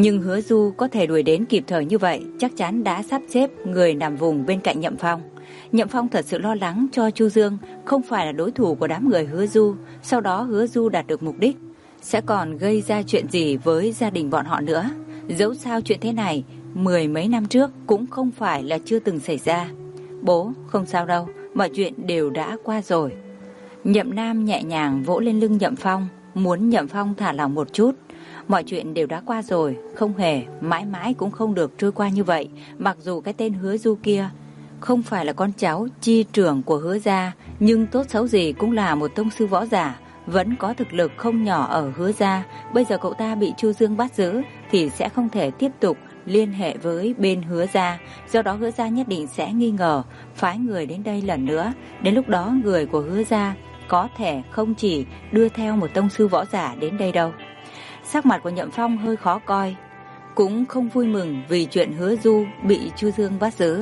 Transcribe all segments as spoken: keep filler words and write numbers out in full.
Nhưng Hứa Du có thể đuổi đến kịp thời như vậy chắc chắn đã sắp xếp người nằm vùng bên cạnh Nhậm Phong. Nhậm Phong thật sự lo lắng cho Chu Dương không phải là đối thủ của đám người Hứa Du. Sau đó Hứa Du đạt được mục đích, sẽ còn gây ra chuyện gì với gia đình bọn họ nữa. Dẫu sao chuyện thế này mười mấy năm trước cũng không phải là chưa từng xảy ra. Bố, không sao đâu, mọi chuyện đều đã qua rồi. Nhậm Nam nhẹ nhàng vỗ lên lưng Nhậm Phong, muốn Nhậm Phong thả lỏng một chút. Mọi chuyện đều đã qua rồi, không hề, mãi mãi cũng không được trôi qua như vậy. Mặc dù cái tên Hứa Du kia không phải là con cháu chi trưởng của Hứa gia, nhưng tốt xấu gì cũng là một tông sư võ giả, vẫn có thực lực không nhỏ ở Hứa gia. Bây giờ cậu ta bị Chu Dương bắt giữ thì sẽ không thể tiếp tục liên hệ với bên Hứa gia. Do đó Hứa gia nhất định sẽ nghi ngờ, phái người đến đây lần nữa. Đến lúc đó người của Hứa gia có thể không chỉ đưa theo một tông sư võ giả đến đây đâu. Sắc mặt của Nhậm Phong hơi khó coi, cũng không vui mừng vì chuyện Hứa Du bị Chu Dương bắt giữ.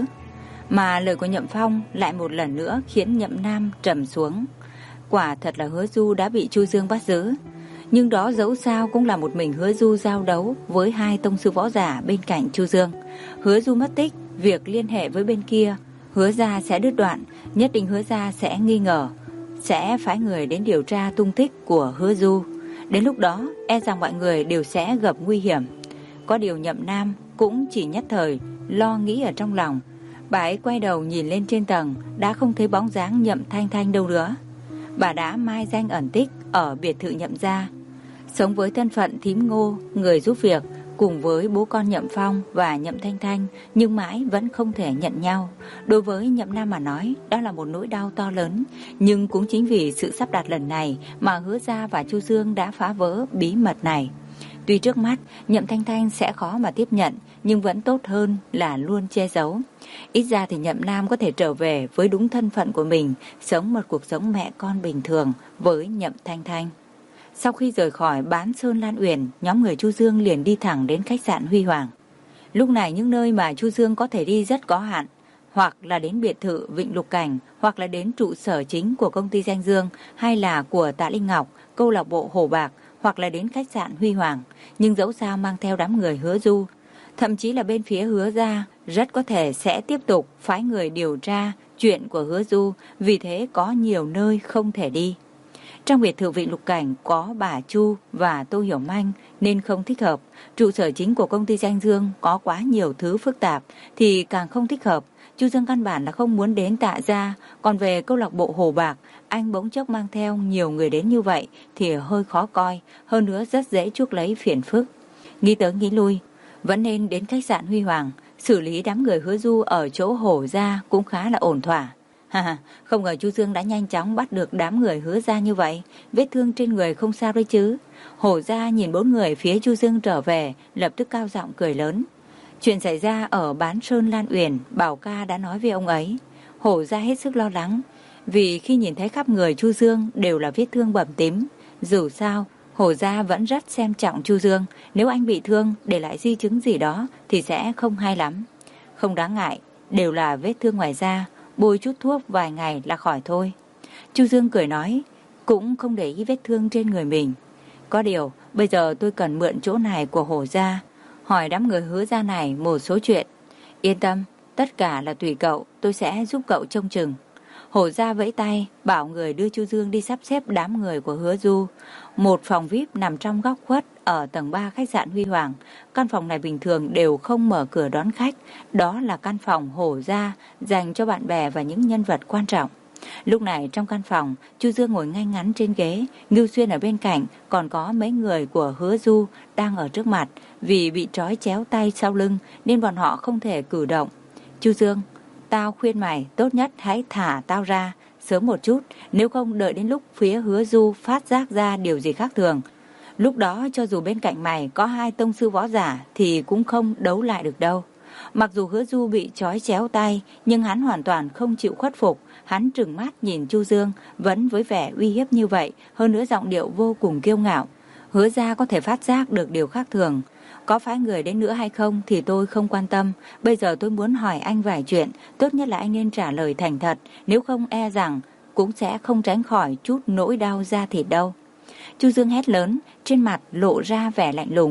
Mà lời của Nhậm Phong lại một lần nữa khiến Nhậm Nam trầm xuống. Quả thật là Hứa Du đã bị Chu Dương bắt giữ, nhưng đó dẫu sao cũng là một mình Hứa Du giao đấu với hai tông sư võ giả bên cạnh Chu Dương. Hứa Du mất tích, việc liên hệ với bên kia Hứa gia sẽ đứt đoạn, nhất định Hứa gia sẽ nghi ngờ, sẽ phái người đến điều tra tung tích của Hứa Du. Đến lúc đó e rằng mọi người đều sẽ gặp nguy hiểm. Có điều Nhậm Nam cũng chỉ nhất thời lo nghĩ ở trong lòng. Bà ấy quay đầu nhìn lên trên tầng, đã không thấy bóng dáng Nhậm Thanh Thanh đâu nữa. Bà đã mai danh ẩn tích ở biệt thự Nhậm gia, sống với thân phận thím Ngô, người giúp việc, cùng với bố con Nhậm Phong và Nhậm Thanh Thanh, nhưng mãi vẫn không thể nhận nhau. Đối với Nhậm Nam mà nói, đó là một nỗi đau to lớn. Nhưng cũng chính vì sự sắp đặt lần này mà Hứa gia và Chu Dương đã phá vỡ bí mật này. Tuy trước mắt Nhậm Thanh Thanh sẽ khó mà tiếp nhận, nhưng vẫn tốt hơn là luôn che giấu. Ít ra thì Nhậm Nam có thể trở về với đúng thân phận của mình, sống một cuộc sống mẹ con bình thường với Nhậm Thanh Thanh. Sau khi rời khỏi Bán Sơn Lan Uyển, nhóm người Chu Dương liền đi thẳng đến khách sạn Huy Hoàng. Lúc này những nơi mà Chu Dương có thể đi rất có hạn, hoặc là đến biệt thự Vịnh Lục Cảnh, hoặc là đến trụ sở chính của công ty Danh Dương, hay là của Tạ Linh Ngọc, câu lạc bộ Hồ Bạc, hoặc là đến khách sạn Huy Hoàng. Nhưng dẫu sao mang theo đám người Hứa Du, thậm chí là bên phía Hứa gia rất có thể sẽ tiếp tục phái người điều tra chuyện của Hứa Du, vì thế có nhiều nơi không thể đi. Trong biệt thự Vịnh Lục Cảnh có bà Chu và Tô Hiểu Manh nên không thích hợp. Trụ sở chính của công ty Danh Dương có quá nhiều thứ phức tạp thì càng không thích hợp. Chu Dương căn bản là không muốn đến Tạ gia. Còn về câu lạc bộ Hồ Bạc, anh bỗng chốc mang theo nhiều người đến như vậy thì hơi khó coi, hơn nữa rất dễ chuốc lấy phiền phức. Nghĩ tới nghĩ lui, vẫn nên đến khách sạn Huy Hoàng. Xử lý đám người Hứa Du ở chỗ Hổ gia cũng khá là ổn thỏa. Ha, không ngờ Chu Dương đã nhanh chóng bắt được đám người Hứa gia như vậy. Vết thương trên người không sao đấy chứ? Hổ gia nhìn bốn người phía Chu Dương trở về, lập tức cao giọng cười lớn. Chuyện xảy ra ở Bán Sơn Lan Uyển, Bảo ca đã nói với ông ấy. Hổ gia hết sức lo lắng, vì khi nhìn thấy khắp người Chu Dương đều là vết thương bầm tím. Dù sao, Hổ gia vẫn rất xem trọng Chu Dương. Nếu anh bị thương, để lại di chứng gì đó thì sẽ không hay lắm. Không đáng ngại, đều là vết thương ngoài da, bôi chút thuốc vài ngày là khỏi thôi. Chu Dương cười nói, cũng không để ý vết thương trên người mình. Có điều, bây giờ tôi cần mượn chỗ này của Hổ gia, hỏi đám người Hứa gia này một số chuyện. Yên tâm, tất cả là tùy cậu, tôi sẽ giúp cậu trông chừng. Hổ gia vẫy tay, bảo người đưa Chu Dương đi sắp xếp đám người của Hứa Du. Một phòng vi ai pi nằm trong góc khuất ở tầng ba khách sạn Huy Hoàng. Căn phòng này bình thường đều không mở cửa đón khách. Đó là căn phòng Hổ gia dành cho bạn bè và những nhân vật quan trọng. Lúc này trong căn phòng, Chu Dương ngồi ngay ngắn trên ghế, Ngưu Xuyên ở bên cạnh, còn có mấy người của Hứa Du đang ở trước mặt. Vì bị trói chéo tay sau lưng nên bọn họ không thể cử động. Chu Dương, tao khuyên mày tốt nhất hãy thả tao ra sớm một chút, nếu không đợi đến lúc phía Hứa Du phát giác ra điều gì khác thường. Lúc đó cho dù bên cạnh mày có hai tông sư võ giả thì cũng không đấu lại được đâu. Mặc dù Hứa Du bị trói chéo tay, nhưng hắn hoàn toàn không chịu khuất phục. Hắn trừng mắt nhìn Chu Dương, vẫn với vẻ uy hiếp như vậy, hơn nữa giọng điệu vô cùng kiêu ngạo. Hứa gia có thể phát giác được điều khác thường. Có phái người đến nữa hay không thì tôi không quan tâm. Bây giờ tôi muốn hỏi anh vài chuyện, tốt nhất là anh nên trả lời thành thật, nếu không e rằng cũng sẽ không tránh khỏi chút nỗi đau da thịt đâu. Chu Dương hét lớn, trên mặt lộ ra vẻ lạnh lùng,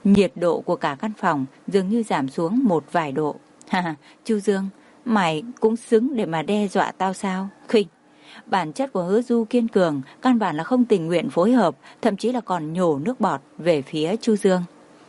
nhiệt độ của cả căn phòng dường như giảm xuống một vài độ. Ha, Chu Dương, mày cũng xứng để mà đe dọa tao sao? Khinh. Bản chất của Hứa Du kiên cường, căn bản là không tình nguyện phối hợp, thậm chí là còn nhổ nước bọt về phía Chu Dương.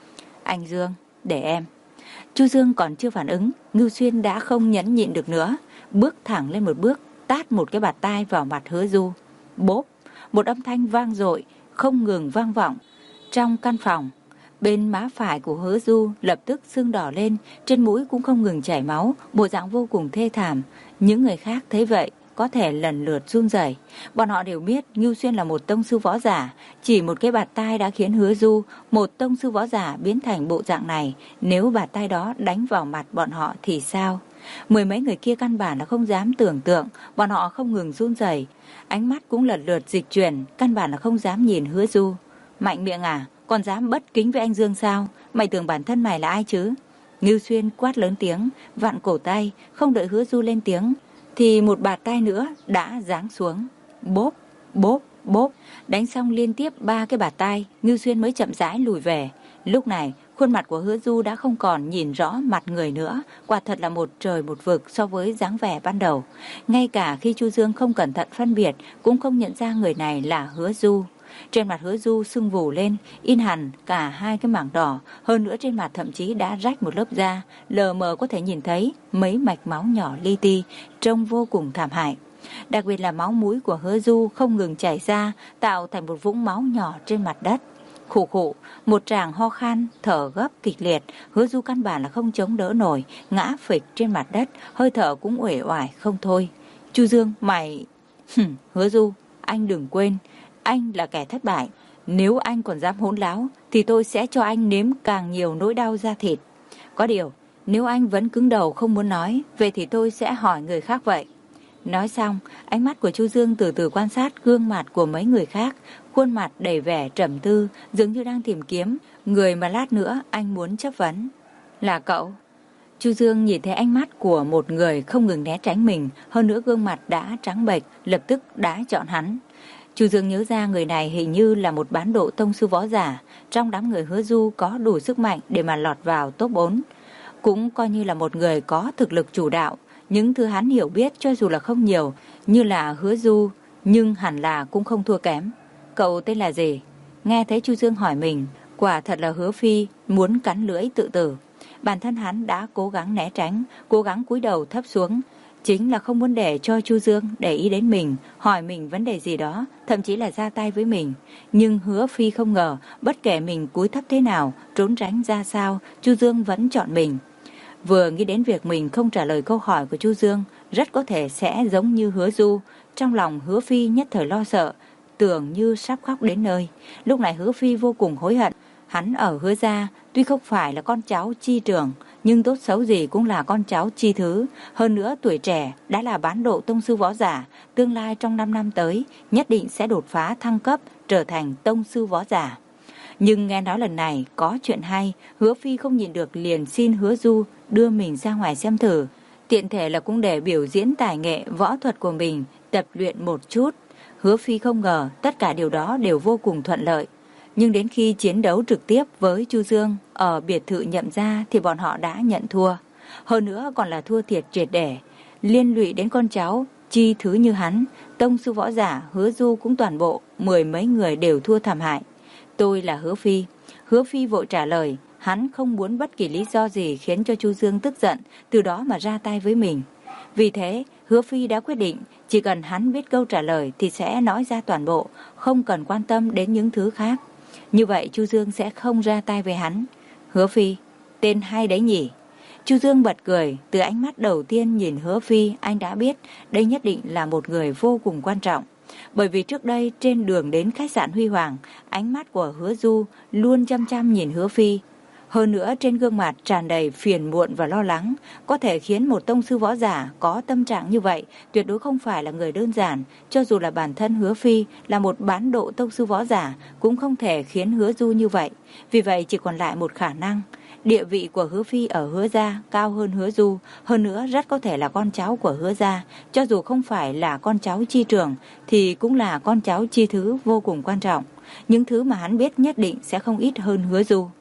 Anh Dương, để em. Chu Dương còn chưa phản ứng, Ngưu Xuyên đã không nhẫn nhịn được nữa, bước thẳng lên một bước, tát một cái bạt tai vào mặt Hứa Du. Bốp, một âm thanh vang dội, không ngừng vang vọng trong căn phòng. Bên má phải của Hứa Du lập tức sưng đỏ lên, trên mũi cũng không ngừng chảy máu, bộ dạng vô cùng thê thảm. Những người khác thấy vậy có thể lần lượt run rẩy. Bọn họ đều biết Ngưu Xuyên là một tông sư võ giả, chỉ một cái bạt tai đã khiến Hứa Du, một tông sư võ giả, biến thành bộ dạng này. Nếu bạt tai đó đánh vào mặt bọn họ thì sao? Mười mấy người kia căn bản là không dám tưởng tượng, bọn họ không ngừng run rẩy, ánh mắt cũng lần lượt dịch chuyển, căn bản là không dám nhìn Hứa Du. Mạnh miệng à, còn dám bất kính với anh Dương sao? Mày tưởng bản thân mày là ai chứ? Ngưu Xuyên quát lớn tiếng, vặn cổ tay, không đợi Hứa Du lên tiếng thì một bạt tai nữa đã giáng xuống. Bốp, bốp, bốp, đánh xong liên tiếp ba cái bạt tai, Ngưu Xuyên mới chậm rãi lùi về. Lúc này, khuôn mặt của Hứa Du đã không còn nhìn rõ mặt người nữa, quả thật là một trời một vực so với dáng vẻ ban đầu. Ngay cả khi Chu Dương không cẩn thận phân biệt, cũng không nhận ra người này là Hứa Du. Trên mặt Hứa Du sưng vù lên, in hẳn cả hai cái mảng đỏ, hơn nữa trên mặt thậm chí đã rách một lớp da, lờ mờ có thể nhìn thấy mấy mạch máu nhỏ li ti, trông vô cùng thảm hại. Đặc biệt là máu mũi của Hứa Du không ngừng chảy ra, tạo thành một vũng máu nhỏ trên mặt đất. Khụ khụ, một tràng ho khan, thở gấp kịch liệt, Hứa Du căn bản là không chống đỡ nổi, ngã phịch trên mặt đất, hơi thở cũng uể oải không thôi. Chu Dương, mày... Hừm, Hứa Du, anh đừng quên, anh là kẻ thất bại. Nếu anh còn dám hỗn láo thì tôi sẽ cho anh nếm càng nhiều nỗi đau da thịt. Có điều, nếu anh vẫn cứng đầu không muốn nói, vậy thì tôi sẽ hỏi người khác vậy. Nói xong, ánh mắt của Chu Dương từ từ quan sát gương mặt của mấy người khác, khuôn mặt đầy vẻ trầm tư, dường như đang tìm kiếm người mà lát nữa anh muốn chất vấn. Là cậu? Chu Dương nhìn thấy ánh mắt của một người không ngừng né tránh mình, hơn nữa gương mặt đã trắng bệch, lập tức đã chọn hắn. Chu Dương nhớ ra người này hình như là một bán độ tông sư võ giả, trong đám người Hứa Du có đủ sức mạnh để mà lọt vào top bốn. Cũng coi như là một người có thực lực chủ đạo, những thứ hắn hiểu biết cho dù là không nhiều, như là Hứa Du, nhưng hẳn là cũng không thua kém. Cậu tên là gì? Nghe thấy Chu Dương hỏi mình, quả thật là Hứa Phi muốn cắn lưỡi tự tử. Bản thân hắn đã cố gắng né tránh, cố gắng cúi đầu thấp xuống, chính là không muốn để cho Chu Dương để ý đến mình, hỏi mình vấn đề gì đó, thậm chí là ra tay với mình. Nhưng Hứa Phi không ngờ, bất kể mình cúi thấp thế nào, trốn tránh ra sao, Chu Dương vẫn chọn mình. Vừa nghĩ đến việc mình không trả lời câu hỏi của Chu Dương, rất có thể sẽ giống như Hứa Du, trong lòng Hứa Phi nhất thời lo sợ, tưởng như sắp khóc đến nơi. Lúc này Hứa Phi vô cùng hối hận, hắn ở Hứa gia tuy không phải là con cháu chi trưởng, nhưng tốt xấu gì cũng là con cháu chi thứ, hơn nữa tuổi trẻ đã là bán độ tông sư võ giả, tương lai trong năm năm tới nhất định sẽ đột phá thăng cấp trở thành tông sư võ giả. Nhưng nghe nói lần này có chuyện hay, Hứa Phi không nhịn được liền xin Hứa Du đưa mình ra ngoài xem thử, tiện thể là cũng để biểu diễn tài nghệ võ thuật của mình, tập luyện một chút. Hứa Phi không ngờ tất cả điều đó đều vô cùng thuận lợi. Nhưng đến khi chiến đấu trực tiếp với Chu Dương ở biệt thự Nhậm gia thì bọn họ đã nhận thua. Hơn nữa còn là thua thiệt triệt để, liên lụy đến con cháu chi thứ như hắn, tông sư võ giả Hứa Du cũng toàn bộ, mười mấy người đều thua thảm hại. Tôi là Hứa Phi. Hứa Phi vội trả lời, hắn không muốn bất kỳ lý do gì khiến cho Chu Dương tức giận, từ đó mà ra tay với mình. Vì thế, Hứa Phi đã quyết định, chỉ cần hắn biết câu trả lời thì sẽ nói ra toàn bộ, không cần quan tâm đến những thứ khác. Như vậy Chu Dương sẽ không ra tay với hắn. Hứa Phi, tên hay đấy nhỉ? Chu Dương bật cười, từ ánh mắt đầu tiên nhìn Hứa Phi, anh đã biết đây nhất định là một người vô cùng quan trọng. Bởi vì trước đây trên đường đến khách sạn Huy Hoàng, ánh mắt của Hứa Du luôn chăm chăm nhìn Hứa Phi. Hơn nữa trên gương mặt tràn đầy phiền muộn và lo lắng, có thể khiến một tông sư võ giả có tâm trạng như vậy tuyệt đối không phải là người đơn giản. Cho dù là bản thân Hứa Phi là một bán độ tông sư võ giả cũng không thể khiến Hứa Du như vậy. Vì vậy chỉ còn lại một khả năng, địa vị của Hứa Phi ở Hứa gia cao hơn Hứa Du, hơn nữa rất có thể là con cháu của Hứa gia, cho dù không phải là con cháu chi trưởng thì cũng là con cháu chi thứ vô cùng quan trọng. Những thứ mà hắn biết nhất định sẽ không ít hơn Hứa Du.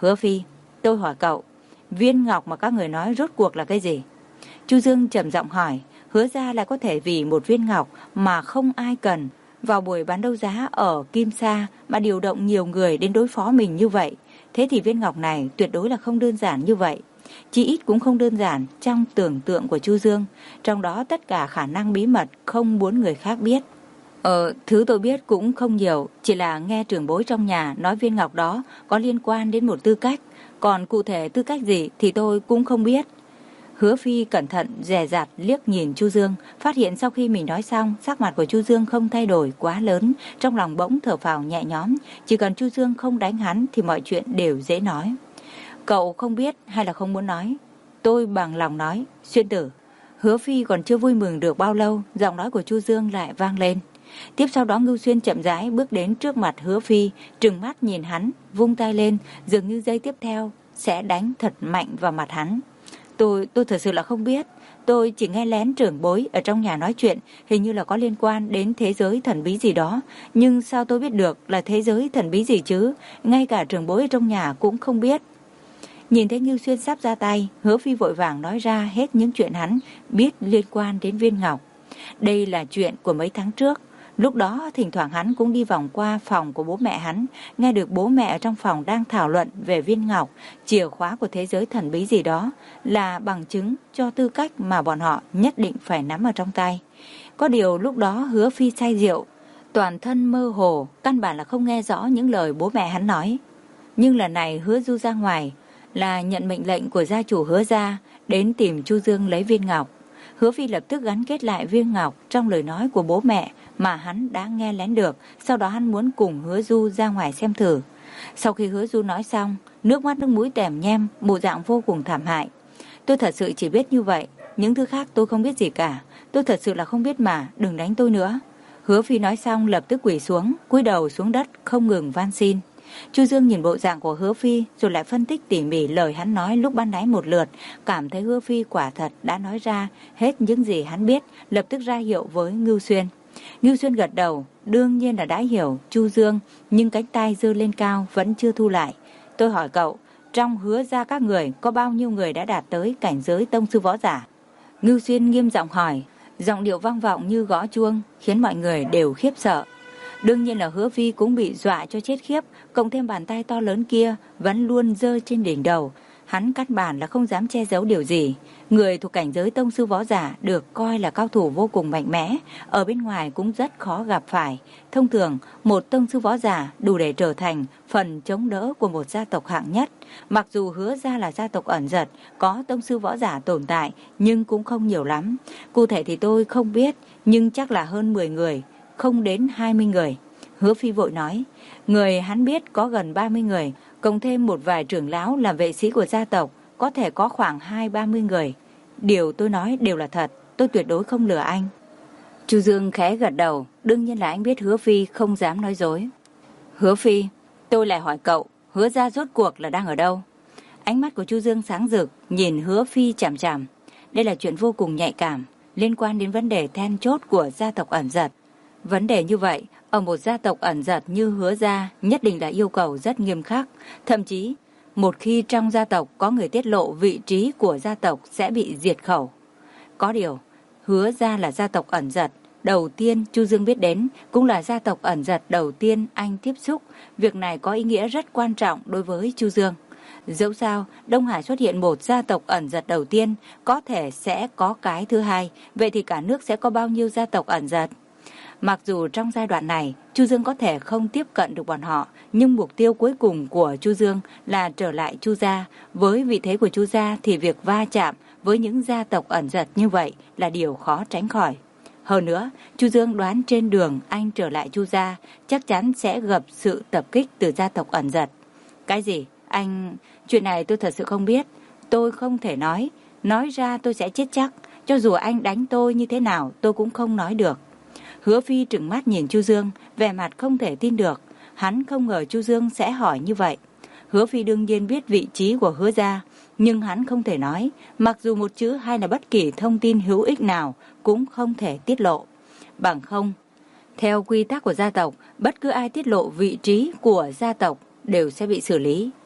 Hứa Phi, tôi hỏi cậu, viên ngọc mà các người nói rốt cuộc là cái gì? Chu Dương trầm giọng hỏi. Hứa gia lại có thể vì một viên ngọc mà không ai cần, vào buổi bán đấu giá ở Kim Sa mà điều động nhiều người đến đối phó mình như vậy. Thế thì viên ngọc này tuyệt đối là không đơn giản như vậy. Chỉ ít cũng không đơn giản trong tưởng tượng của Chu Dương. Trong đó tất cả khả năng bí mật không muốn người khác biết. Ờ, thứ tôi biết cũng không nhiều, chỉ là nghe trưởng bối trong nhà nói viên ngọc đó có liên quan đến một tư cách. Còn cụ thể tư cách gì thì tôi cũng không biết. Hứa Phi cẩn thận dè dặt liếc nhìn Chu Dương, phát hiện sau khi mình nói xong, sắc mặt của Chu Dương không thay đổi quá lớn, trong lòng bỗng thở phào nhẹ nhõm, chỉ cần Chu Dương không đánh hắn thì mọi chuyện đều dễ nói. Cậu không biết hay là không muốn nói? Tôi bằng lòng nói, Xuyên Tử. Hứa Phi còn chưa vui mừng được bao lâu, giọng nói của Chu Dương lại vang lên. Tiếp sau đó Ngưu Xuyên chậm rãi bước đến trước mặt Hứa Phi, trừng mắt nhìn hắn, vung tay lên, dường như giây tiếp theo sẽ đánh thật mạnh vào mặt hắn. Tôi, tôi thật sự là không biết. Tôi chỉ nghe lén trưởng bối ở trong nhà nói chuyện, hình như là có liên quan đến thế giới thần bí gì đó. Nhưng sao tôi biết được là thế giới thần bí gì chứ? Ngay cả trưởng bối ở trong nhà cũng không biết. Nhìn thấy Ngưu Xuyên sắp ra tay, Hứa Phi vội vàng nói ra hết những chuyện hắn biết liên quan đến viên ngọc. Đây là chuyện của mấy tháng trước. Lúc đó thỉnh thoảng hắn cũng đi vòng qua phòng của bố mẹ hắn, nghe được bố mẹ ở trong phòng đang thảo luận về viên ngọc, chìa khóa của thế giới thần bí gì đó, là bằng chứng cho tư cách mà bọn họ nhất định phải nắm ở trong tay. Có điều lúc đó Hứa Phi say rượu, toàn thân mơ hồ, căn bản là không nghe rõ những lời bố mẹ hắn nói. Nhưng lần này Hứa Du ra ngoài là nhận mệnh lệnh của gia chủ Hứa gia đến tìm Chu Dương lấy viên ngọc. Hứa Phi lập tức gắn kết lại viên ngọc trong lời nói của bố mẹ mà hắn đã nghe lén được, sau đó hắn muốn cùng Hứa Du ra ngoài xem thử. Sau khi Hứa Du nói xong, nước mắt nước mũi tèm nhem, bộ dạng vô cùng thảm hại. Tôi thật sự chỉ biết như vậy, những thứ khác tôi không biết gì cả. Tôi thật sự là không biết mà, đừng đánh tôi nữa. Hứa Phi nói xong lập tức quỳ xuống, cúi đầu xuống đất không ngừng van xin. Chu Dương nhìn bộ dạng của Hứa Phi rồi lại phân tích tỉ mỉ lời hắn nói lúc ban nãy một lượt, cảm thấy Hứa Phi quả thật đã nói ra hết những gì hắn biết, lập tức ra hiệu với Ngưu Xuyên. Ngưu Xuyên gật đầu, đương nhiên là đã hiểu Chu Dương, nhưng cánh tay giơ lên cao vẫn chưa thu lại. Tôi hỏi cậu, trong Hứa gia các người có bao nhiêu người đã đạt tới cảnh giới tông sư võ giả? Ngưu Xuyên nghiêm giọng hỏi, giọng điệu vang vọng như gõ chuông, khiến mọi người đều khiếp sợ. Đương nhiên là Hứa Phi cũng bị dọa cho chết khiếp, cộng thêm bàn tay to lớn kia vẫn luôn giơ trên đỉnh đầu. Hắn căn bản là không dám che giấu điều gì. Người thuộc cảnh giới tông sư võ giả được coi là cao thủ vô cùng mạnh mẽ, ở bên ngoài cũng rất khó gặp phải. Thông thường, một tông sư võ giả đủ để trở thành phần chống đỡ của một gia tộc hạng nhất. Mặc dù Hứa gia là gia tộc ẩn giật, có tông sư võ giả tồn tại, nhưng cũng không nhiều lắm. Cụ thể thì tôi không biết, nhưng chắc là hơn mười người, không đến hai mươi người. Hứa Phi vội nói, người hắn biết có gần ba mươi người, cộng thêm một vài trưởng lão làm vệ sĩ của gia tộc, có thể có khoảng hai ba mươi người. Điều tôi nói đều là thật, tôi tuyệt đối không lừa anh. Chu Dương khẽ gật đầu, đương nhiên là anh biết Hứa Phi không dám nói dối. Hứa Phi, tôi lại hỏi cậu, Hứa gia rốt cuộc là đang ở đâu? Ánh mắt của Chu Dương sáng rực, nhìn Hứa Phi chằm chằm. Đây là chuyện vô cùng nhạy cảm, liên quan đến vấn đề then chốt của gia tộc ẩn giật. Vấn đề như vậy, ở một gia tộc ẩn giật như Hứa gia nhất định là yêu cầu rất nghiêm khắc. Thậm chí, một khi trong gia tộc có người tiết lộ vị trí của gia tộc sẽ bị diệt khẩu. Có điều, Hứa gia là gia tộc ẩn giật đầu tiên Chu Dương biết đến, cũng là gia tộc ẩn giật đầu tiên anh tiếp xúc. Việc này có ý nghĩa rất quan trọng đối với Chu Dương. Dẫu sao, Đông Hải xuất hiện một gia tộc ẩn giật đầu tiên, có thể sẽ có cái thứ hai, vậy thì cả nước sẽ có bao nhiêu gia tộc ẩn giật? Mặc dù trong giai đoạn này, Chu Dương có thể không tiếp cận được bọn họ, nhưng mục tiêu cuối cùng của Chu Dương là trở lại Chu gia. Với vị thế của Chu gia thì việc va chạm với những gia tộc ẩn giật như vậy là điều khó tránh khỏi. Hơn nữa, Chu Dương đoán trên đường anh trở lại Chu gia, chắc chắn sẽ gặp sự tập kích từ gia tộc ẩn giật. Cái gì? Anh... Chuyện này tôi thật sự không biết. Tôi không thể nói. Nói ra tôi sẽ chết chắc. Cho dù anh đánh tôi như thế nào, tôi cũng không nói được. Hứa Phi trừng mắt nhìn Chu Dương, vẻ mặt không thể tin được. Hắn không ngờ Chu Dương sẽ hỏi như vậy. Hứa Phi đương nhiên biết vị trí của Hứa gia, nhưng hắn không thể nói, mặc dù một chữ hay là bất kỳ thông tin hữu ích nào cũng không thể tiết lộ. Bằng không, theo quy tắc của gia tộc, bất cứ ai tiết lộ vị trí của gia tộc đều sẽ bị xử lý.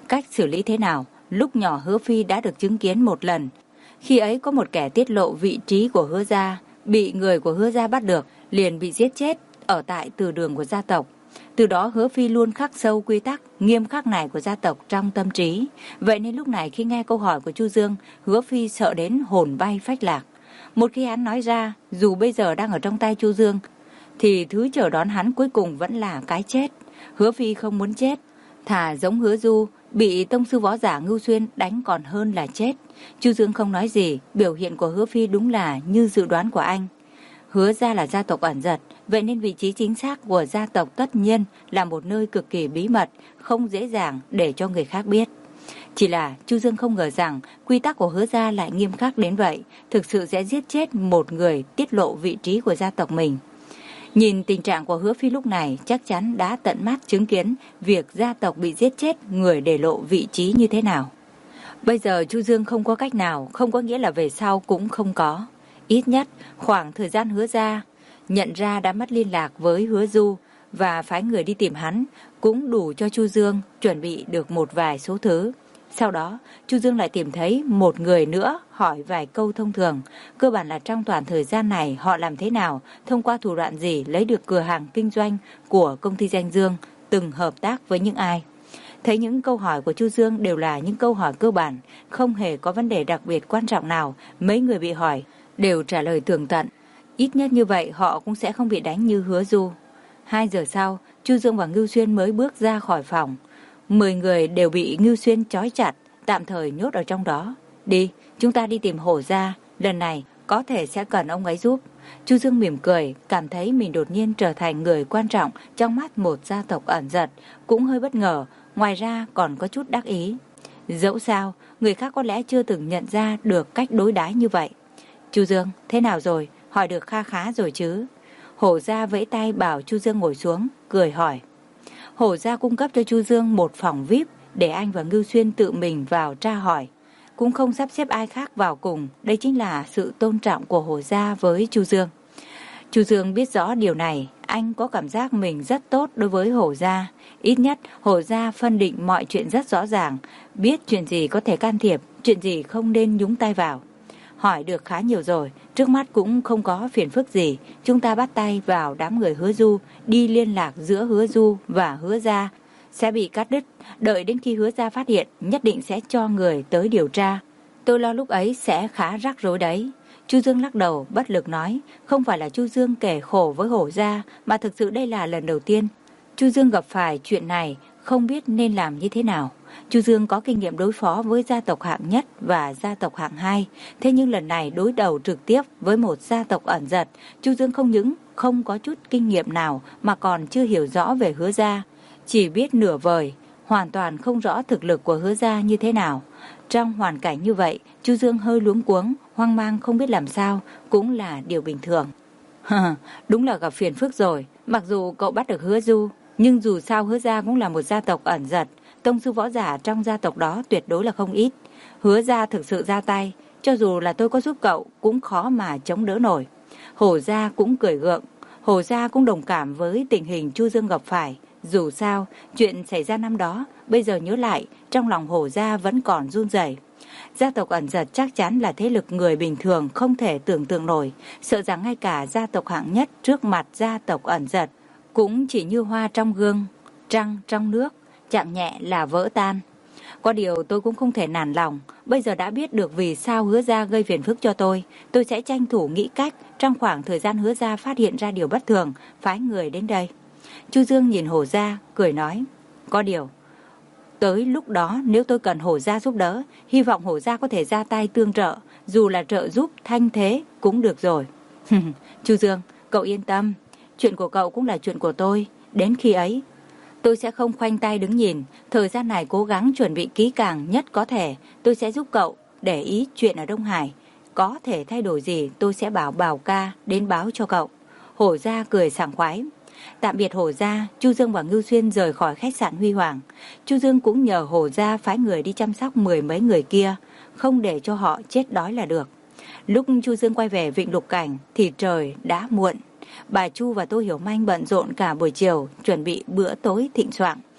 Cách xử lý thế nào? Lúc nhỏ Hứa Phi đã được chứng kiến một lần. Khi ấy có một kẻ tiết lộ vị trí của Hứa gia, bị người của Hứa gia bắt được, liền bị giết chết ở tại từ đường của gia tộc. Từ đó Hứa Phi luôn khắc sâu quy tắc nghiêm khắc này của gia tộc trong tâm trí. Vậy nên lúc này khi nghe câu hỏi của Chu Dương, Hứa Phi sợ đến hồn bay phách lạc. Một khi hắn nói ra, dù bây giờ đang ở trong tay Chu Dương, thì thứ chờ đón hắn cuối cùng vẫn là cái chết. Hứa Phi không muốn chết, thà giống Hứa Du bị tông sư võ giả Ngưu Xuyên đánh còn hơn là chết. Chu Dương không nói gì, biểu hiện của Hứa Phi đúng là như dự đoán của anh. Hứa gia là gia tộc ẩn giật, vậy nên vị trí chính xác của gia tộc tất nhiên là một nơi cực kỳ bí mật, không dễ dàng để cho người khác biết. Chỉ là Chu Dương không ngờ rằng quy tắc của Hứa gia lại nghiêm khắc đến vậy, thực sự sẽ giết chết một người tiết lộ vị trí của gia tộc mình. Nhìn tình trạng của Hứa Phi lúc này, chắc chắn đã tận mắt chứng kiến việc gia tộc bị giết chết người để lộ vị trí như thế nào. Bây giờ Chu Dương không có cách nào, không có nghĩa là về sau cũng không có. Ít nhất khoảng thời gian Hứa gia nhận ra đã mất liên lạc với Hứa Du và phái người đi tìm hắn cũng đủ cho Chu Dương chuẩn bị được một vài số thứ. Sau đó Chu Dương lại tìm thấy một người nữa hỏi vài câu thông thường, cơ bản là trong toàn thời gian này họ làm thế nào, thông qua thủ đoạn gì lấy được cửa hàng kinh doanh của công ty Danh Dương, từng hợp tác với những ai. Thấy những câu hỏi của Chu Dương đều là những câu hỏi cơ bản, không hề có vấn đề đặc biệt quan trọng nào, mấy người bị hỏi đều trả lời tường tận. Ít nhất như vậy họ cũng sẽ không bị đánh như Hứa Du. Hai giờ sau, Chu Dương và Ngưu Xuyên mới bước ra khỏi phòng. Mười người đều bị Ngưu Xuyên trói chặt, tạm thời nhốt ở trong đó. Đi, chúng ta đi tìm Hổ gia, lần này có thể sẽ cần ông ấy giúp. Chu Dương mỉm cười, cảm thấy mình đột nhiên trở thành người quan trọng trong mắt một gia tộc ẩn giật, cũng hơi bất ngờ, ngoài ra còn có chút đắc ý. Dẫu sao, người khác có lẽ chưa từng nhận ra được cách đối đãi như vậy. Chu Dương, thế nào rồi? Hỏi được kha khá rồi chứ? Hổ gia vẫy tay bảo Chu Dương ngồi xuống, cười hỏi. Hổ gia cung cấp cho Chu Dương một phòng vi ai pi để anh và Ngưu Xuyên tự mình vào tra hỏi, cũng không sắp xếp ai khác vào cùng. Đây chính là sự tôn trọng của Hổ gia với Chu Dương. Chu Dương biết rõ điều này, anh có cảm giác mình rất tốt đối với Hổ gia. Ít nhất Hổ gia phân định mọi chuyện rất rõ ràng, biết chuyện gì có thể can thiệp, chuyện gì không nên nhúng tay vào. Hỏi được khá nhiều rồi, trước mắt cũng không có phiền phức gì. Chúng ta bắt tay vào đám người Hứa Du, đi liên lạc giữa Hứa Du và Hứa gia sẽ bị cắt đứt. Đợi đến khi Hứa gia phát hiện, nhất định sẽ cho người tới điều tra. Tôi lo lúc ấy sẽ khá rắc rối đấy. Chu Dương lắc đầu, bất lực nói, không phải là Chu Dương kể khổ với Hổ gia, mà thực sự đây là lần đầu tiên Chu Dương gặp phải chuyện này, không biết nên làm như thế nào. Chu Dương có kinh nghiệm đối phó với gia tộc hạng nhất và gia tộc hạng hai, thế nhưng lần này đối đầu trực tiếp với một gia tộc ẩn giật, Chu Dương không những không có chút kinh nghiệm nào mà còn chưa hiểu rõ về Hứa gia, chỉ biết nửa vời, hoàn toàn không rõ thực lực của Hứa gia như thế nào. Trong hoàn cảnh như vậy, Chu Dương hơi luống cuống, hoang mang không biết làm sao, cũng là điều bình thường. Đúng là gặp phiền phức rồi, mặc dù cậu bắt được Hứa Du, nhưng dù sao Hứa gia cũng là một gia tộc ẩn giật, tông sư võ giả trong gia tộc đó tuyệt đối là không ít. Hứa gia thực sự ra tay, cho dù là tôi có giúp cậu cũng khó mà chống đỡ nổi. Hổ gia cũng cười gượng, Hổ gia cũng đồng cảm với tình hình Chu Dương gặp phải. Dù sao, chuyện xảy ra năm đó, bây giờ nhớ lại, trong lòng Hổ gia vẫn còn run rẩy. Gia tộc ẩn giật chắc chắn là thế lực người bình thường không thể tưởng tượng nổi, sợ rằng ngay cả gia tộc hạng nhất trước mặt gia tộc ẩn giật cũng chỉ như hoa trong gương, trăng trong nước, chạm nhẹ là vỡ tan. Có điều tôi cũng không thể nản lòng, bây giờ đã biết được vì sao Hứa gia gây phiền phức cho tôi, tôi sẽ tranh thủ nghĩ cách trong khoảng thời gian Hứa gia phát hiện ra điều bất thường, phái người đến đây. Chu Dương nhìn Hổ gia, cười nói, có điều, tới lúc đó nếu tôi cần Hổ gia giúp đỡ, hy vọng Hổ gia có thể ra tay tương trợ, dù là trợ giúp thanh thế cũng được rồi. Chu Dương, cậu yên tâm, chuyện của cậu cũng là chuyện của tôi, đến khi ấy tôi sẽ không khoanh tay đứng nhìn, thời gian này cố gắng chuẩn bị kỹ càng nhất có thể, tôi sẽ giúp cậu để ý chuyện ở Đông Hải, có thể thay đổi gì tôi sẽ bảo Bảo ca đến báo cho cậu. Hổ gia cười sảng khoái. Tạm biệt Hổ gia, Chu Dương và Ngưu Xuyên rời khỏi khách sạn Huy Hoàng. Chu Dương cũng nhờ Hổ gia phái người đi chăm sóc mười mấy người kia, không để cho họ chết đói là được. Lúc Chu Dương quay về Vịnh Lục Cảnh thì trời đã muộn. Bà Chu và Tô Hiểu Manh bận rộn cả buổi chiều chuẩn bị bữa tối thịnh soạn.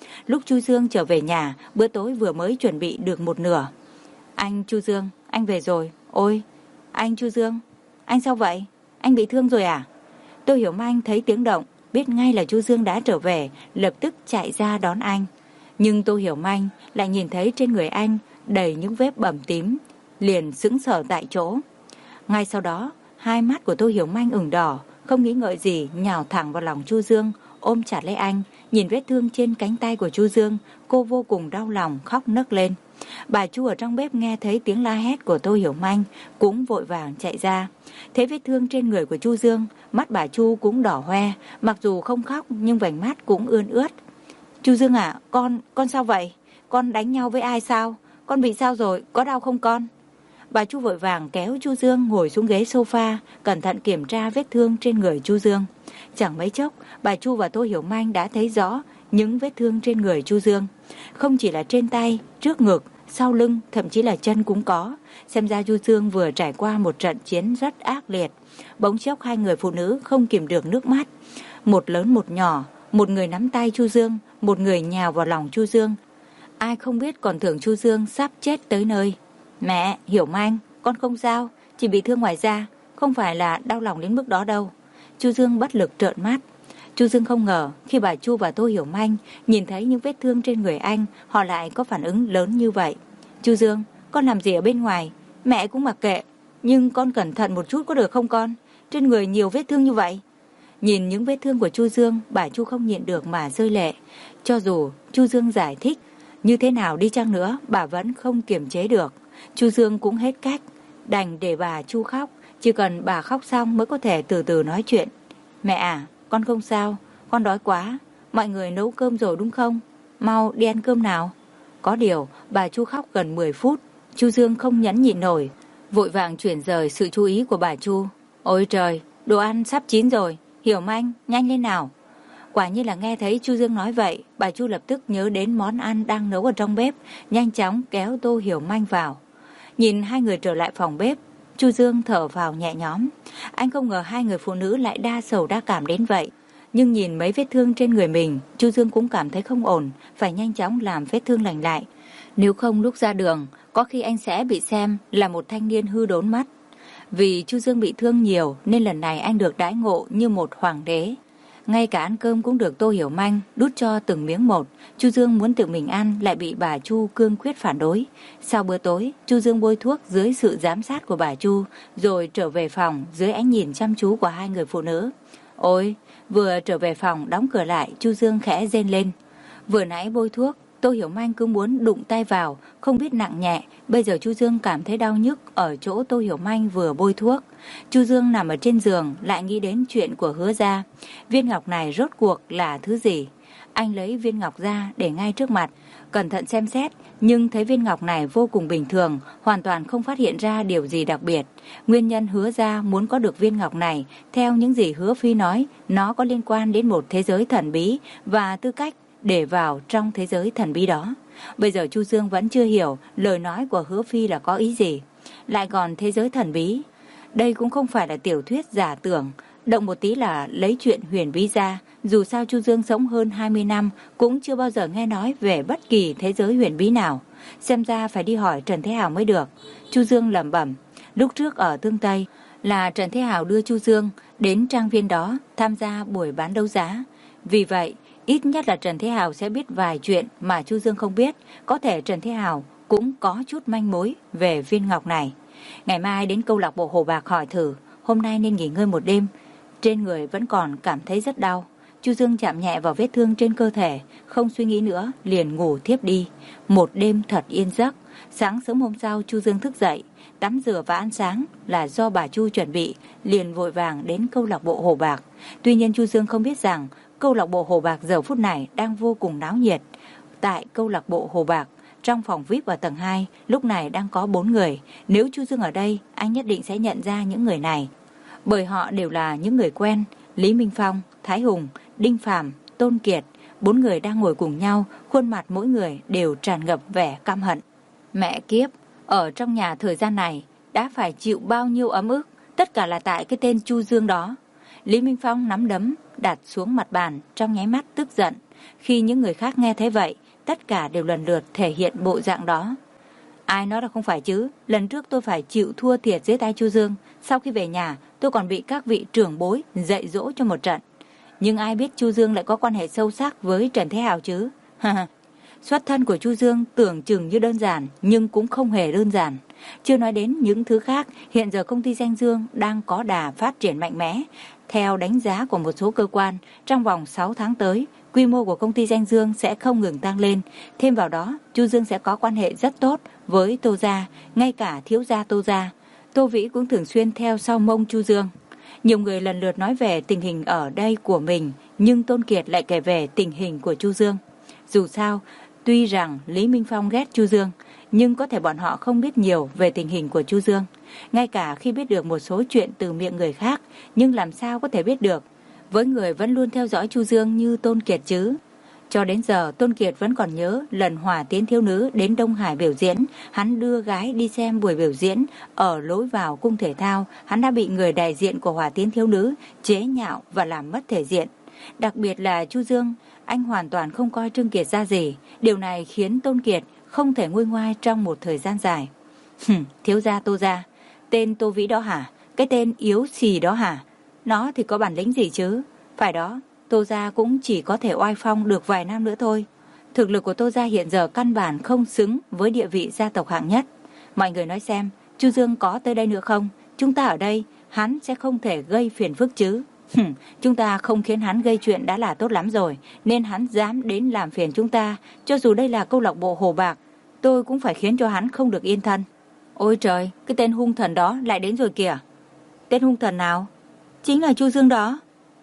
Lúc Chu Dương trở về nhà, bữa tối vừa mới chuẩn bị được một nửa. Anh Chu Dương, anh về rồi. Ôi, anh Chu Dương, anh sao vậy? Anh bị thương rồi à? Tô Hiểu Manh thấy tiếng động, biết ngay là Chu Dương đã trở về, lập tức chạy ra đón anh. Nhưng Tô Hiểu Manh lại nhìn thấy trên người anh đầy những vết bầm tím, liền sững sờ tại chỗ. Ngay sau đó, hai mắt của Tô Hiểu Manh ửng đỏ, không nghĩ ngợi gì nhào thẳng vào lòng Chu Dương, ôm chặt lấy anh. Nhìn vết thương trên cánh tay của Chu Dương, cô vô cùng đau lòng khóc nấc lên. Bà Chu ở trong bếp nghe thấy tiếng la hét của Tô Hiểu Manh cũng vội vàng chạy ra. Thấy vết thương trên người của Chu Dương, mắt bà Chu cũng đỏ hoe, mặc dù không khóc nhưng vành mắt cũng ươn ướt. Chu Dương à, con, con sao vậy? Con đánh nhau với ai sao? Con bị sao rồi, có đau không con? Bà Chu vội vàng kéo Chu Dương ngồi xuống ghế sofa, cẩn thận kiểm tra vết thương trên người Chu Dương. Chẳng mấy chốc, bà Chu và Tô Hiểu Manh đã thấy rõ những vết thương trên người Chu Dương. Không chỉ là trên tay, trước ngực, sau lưng, thậm chí là chân cũng có. Xem ra Chu Dương vừa trải qua một trận chiến rất ác liệt. Bỗng chốc hai người phụ nữ không kìm được nước mắt. Một lớn một nhỏ, một người nắm tay Chu Dương, một người nhào vào lòng Chu Dương. Ai không biết còn tưởng Chu Dương sắp chết tới nơi. Mẹ, Hiểu Manh, con không sao, chỉ bị thương ngoài da, không phải là đau lòng đến mức đó đâu. Chu Dương bất lực trợn mắt. Chu Dương không ngờ khi bà Chu và Tô Hiểu Manh nhìn thấy những vết thương trên người anh, họ lại có phản ứng lớn như vậy. Chu Dương, con làm gì ở bên ngoài? Mẹ cũng mặc kệ, nhưng con cẩn thận một chút có được không con? Trên người nhiều vết thương như vậy. Nhìn những vết thương của Chu Dương, bà Chu không nhịn được mà rơi lệ. Cho dù Chu Dương giải thích như thế nào đi chăng nữa, bà vẫn không kiềm chế được. Chu Dương cũng hết cách, đành để bà Chu khóc, chỉ cần bà khóc xong mới có thể từ từ nói chuyện. Mẹ à, con không sao, con đói quá, mọi người nấu cơm rồi đúng không? Mau đi ăn cơm nào. Có điều, bà Chu khóc gần mười phút, Chu Dương không nhẫn nhịn nổi, vội vàng chuyển rời sự chú ý của bà Chu. Ôi trời, đồ ăn sắp chín rồi, Hiểu Manh, nhanh lên nào. Quả nhiên là nghe thấy Chu Dương nói vậy, bà Chu lập tức nhớ đến món ăn đang nấu ở trong bếp, nhanh chóng kéo Tô Hiểu Manh vào. Nhìn hai người trở lại phòng bếp, Chu Dương thở vào nhẹ nhõm. Anh không ngờ hai người phụ nữ lại đa sầu đa cảm đến vậy. Nhưng nhìn mấy vết thương trên người mình, Chu Dương cũng cảm thấy không ổn, phải nhanh chóng làm vết thương lành lại. Nếu không lúc ra đường, có khi anh sẽ bị xem là một thanh niên hư đốn mắt. Vì Chu Dương bị thương nhiều nên lần này anh được đãi ngộ như một hoàng đế. Ngay cả ăn cơm cũng được Tô Hiểu Manh đút cho từng miếng một. Chu Dương muốn tự mình ăn lại bị bà Chu cương quyết phản đối. Sau bữa tối, Chu Dương bôi thuốc dưới sự giám sát của bà Chu, rồi trở về phòng dưới ánh nhìn chăm chú của hai người phụ nữ. Ôi, vừa trở về phòng đóng cửa lại, Chu Dương khẽ rên lên. Vừa nãy bôi thuốc, Tô Hiểu Manh cứ muốn đụng tay vào, không biết nặng nhẹ. Bây giờ Chu Dương cảm thấy đau nhức ở chỗ Tô Hiểu Manh vừa bôi thuốc. Chu Dương nằm ở trên giường lại nghĩ đến chuyện của Hứa gia. Viên ngọc này rốt cuộc là thứ gì? Anh lấy viên ngọc ra để ngay trước mặt, cẩn thận xem xét, nhưng thấy viên ngọc này vô cùng bình thường, hoàn toàn không phát hiện ra điều gì đặc biệt. Nguyên nhân Hứa gia muốn có được viên ngọc này, theo những gì Hứa Phi nói, nó có liên quan đến một thế giới thần bí và tư cách để vào trong thế giới thần bí đó. Bây giờ Chu Dương vẫn chưa hiểu lời nói của Hứa Phi là có ý gì. Lại còn thế giới thần bí. Đây cũng không phải là tiểu thuyết giả tưởng, động một tí là lấy chuyện huyền bí ra. Dù sao Chu Dương sống hơn hai mươi năm cũng chưa bao giờ nghe nói về bất kỳ thế giới huyền bí nào. Xem ra phải đi hỏi Trần Thế Hào mới được. Chu Dương lẩm bẩm. Lúc trước ở Tương Tây là Trần Thế Hào đưa Chu Dương đến trang viên đó tham gia buổi bán đấu giá. Vì vậy, ít nhất là Trần Thế Hào sẽ biết vài chuyện mà Chu Dương không biết. Có thể Trần Thế Hào cũng có chút manh mối về viên ngọc này. Ngày mai đến câu lạc bộ Hồ Bạc hỏi thử. Hôm nay nên nghỉ ngơi một đêm. Trên người vẫn còn cảm thấy rất đau. Chu Dương chạm nhẹ vào vết thương trên cơ thể, không suy nghĩ nữa, liền ngủ thiếp đi. Một đêm thật yên giấc. Sáng sớm hôm sau Chu Dương thức dậy, tắm rửa và ăn sáng là do bà Chu chuẩn bị, liền vội vàng đến câu lạc bộ Hồ Bạc. Tuy nhiên Chu Dương không biết rằng câu lạc bộ Hồ Bạc giờ phút này đang vô cùng náo nhiệt. Tại câu lạc bộ Hồ Bạc, trong phòng vi ai pi ở tầng hai, lúc này đang có bốn người. Nếu Chu Dương ở đây, anh nhất định sẽ nhận ra những người này, bởi họ đều là những người quen. Lý Minh Phong, Thái Hùng, Đinh Phàm, Tôn Kiệt, bốn người đang ngồi cùng nhau, khuôn mặt mỗi người đều tràn ngập vẻ căm hận. Mẹ kiếp, ở trong nhà thời gian này đã phải chịu bao nhiêu ấm ức, tất cả là tại cái tên Chu Dương đó. Lý Minh Phong nắm đấm đặt xuống mặt bàn, trong nháy mắt tức giận. Khi những người khác nghe thấy vậy, tất cả đều lần lượt thể hiện bộ dạng đó. Ai nói là không phải chứ, lần trước tôi phải chịu thua thiệt dưới tay Chu Dương, sau khi về nhà tôi còn bị các vị trưởng bối dạy dỗ cho một trận. Nhưng ai biết Chu Dương lại có quan hệ sâu sắc với Trần Thế Hào chứ? Xuất thân của Chu Dương tưởng chừng như đơn giản, nhưng cũng không hề đơn giản. Chưa nói đến những thứ khác, hiện giờ công ty Danh Dương đang có đà phát triển mạnh mẽ. Theo đánh giá của một số cơ quan, trong vòng sáu tháng tới, quy mô của công ty Danh Dương sẽ không ngừng tăng lên. Thêm vào đó, Chu Dương sẽ có quan hệ rất tốt với Tô Gia, ngay cả thiếu gia Tô Gia. Tô Vĩ cũng thường xuyên theo sau mông Chu Dương. Nhiều người lần lượt nói về tình hình ở đây của mình, nhưng Tôn Kiệt lại kể về tình hình của Chu Dương. Dù sao, tuy rằng Lý Minh Phong ghét Chu Dương, nhưng có thể bọn họ không biết nhiều về tình hình của Chu Dương. Ngay cả khi biết được một số chuyện từ miệng người khác, nhưng làm sao có thể biết được với người vẫn luôn theo dõi Chu Dương như Tôn Kiệt chứ. Cho đến giờ, Tôn Kiệt vẫn còn nhớ lần Hỏa Tiến thiếu nữ đến Đông Hải biểu diễn, hắn đưa gái đi xem buổi biểu diễn ở lối vào cung thể thao, hắn đã bị người đại diện của Hỏa Tiến thiếu nữ chế nhạo và làm mất thể diện. Đặc biệt là Chu Dương, anh hoàn toàn không coi Trương Kiệt ra gì, điều này khiến Tôn Kiệt không thể nguôi ngoai trong một thời gian dài. Hừm, thiếu gia Tô Gia, tên Tô Vĩ đó hả? Cái tên yếu xì đó hả? Nó thì có bản lĩnh gì chứ? Phải đó, Tô Gia cũng chỉ có thể oai phong được vài năm nữa thôi. Thực lực của Tô Gia hiện giờ căn bản không xứng với địa vị gia tộc hạng nhất. Mọi người nói xem, Chu Dương có tới đây nữa không? Chúng ta ở đây, hắn sẽ không thể gây phiền phức chứ? Hừm, chúng ta không khiến hắn gây chuyện đã là tốt lắm rồi, nên hắn dám đến làm phiền chúng ta. Cho dù đây là câu lạc bộ Hồ Bạc, tôi cũng phải khiến cho hắn không được yên thân. Ôi trời, cái tên hung thần đó lại đến rồi kìa. Tên hung thần nào? Chính là Chu Dương đó.